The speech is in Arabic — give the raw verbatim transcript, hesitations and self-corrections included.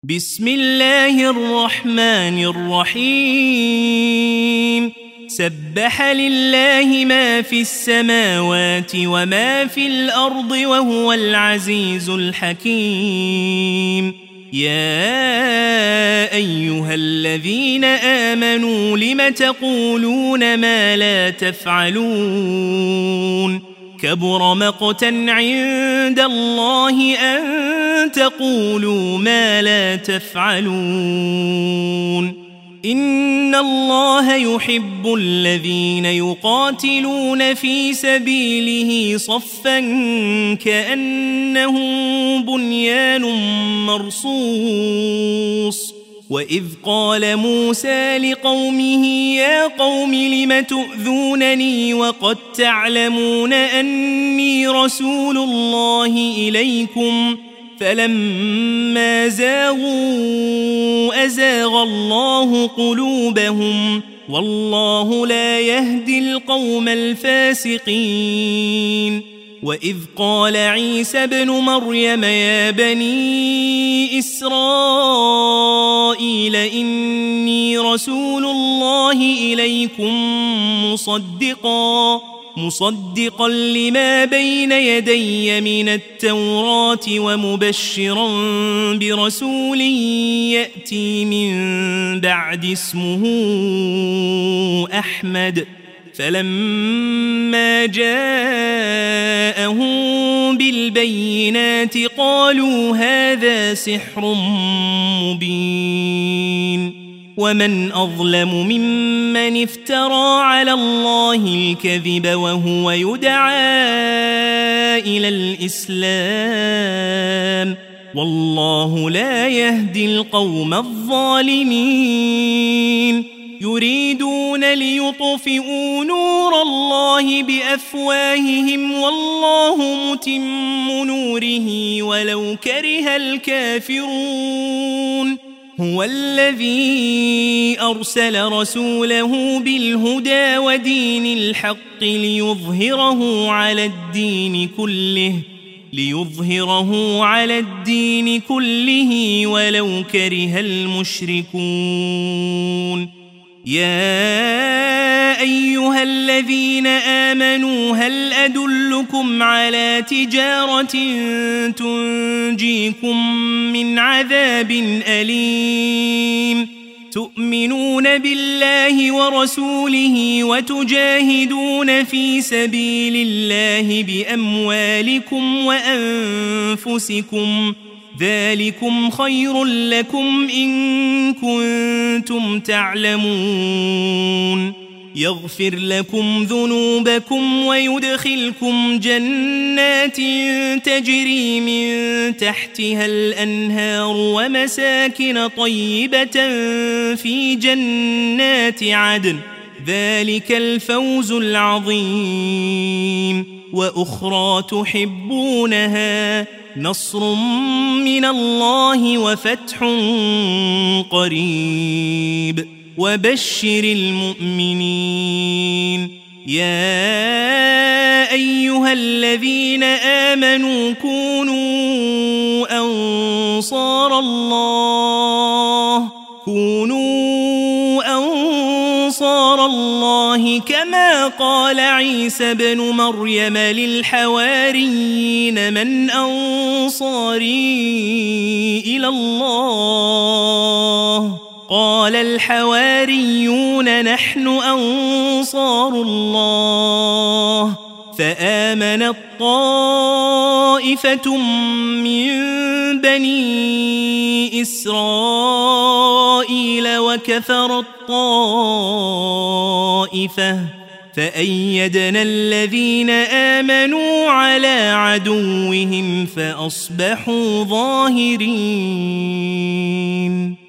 بسم الله الرحمن الرحيم سبح لله ما في السماوات وما في الأرض وهو العزيز الحكيم يا أيها الذين آمنوا لم تقولون ما لا تفعلون كبر مقتا عند الله أن تقولوا ما لا تفعلون إن الله يحب الذين يقاتلون في سبيله صفا كأنهم بنيان مرصوص وإذ قال موسى لقومه يا قوم لم تؤذونني وقد تعلمون أني رسول الله إليكم فلما زاغوا أزاغ الله قلوبهم والله لا يهدي القوم الفاسقين وإذ قال عيسى ابن مريم يا بني إسرائيل إني رسول الله إليكم مصدقا مصدقا لما بين يدي من التوراة ومبشرا برسول يأتي من بعد اسمه أحمد فلما جاءهم بالبينات قالوا هذا سحر مبين ومن أظلم ممن افترى على الله الكذب وهو يدعى إلى الإسلام والله لا يهدي القوم الظالمين يريدون ليطفئوا نور الله بأفواههم والله متم نوره ولو كره الكافرون هو الذي أرسل رسوله بالهدى ودين الحق ليظهره على الدين كله ليظهره على الدين كله ولو كره المشركون يا أيها الذين آمنوا هل أدلكم على تجارة تنجيكم من عذاب أليم تؤمنون بالله ورسوله وتجاهدون في سبيل الله بأموالكم وأنفسكم ذلكم خير لكم إن كنتم تعلمون يغفر لكم ذنوبكم ويدخلكم جنات تجري من تحتها الأنهار ومساكن طيبة في جنات عدن ذلك الفوز العظيم وأخرى تحبونها نصر من الله وفتح قريب وبشر المؤمنين يا أيها الذين آمنوا كونوا أنصار الله كونوا أنصار الله كما قال عيسى ابن مريم للحواريين من أنصاري إلى الله قال الحواريون نحن أنصار الله فآمنت طائفة من بني إسرائيل وكفرت طائفة فأيدنا الذين آمنوا على عدوهم فأصبحوا ظاهرين.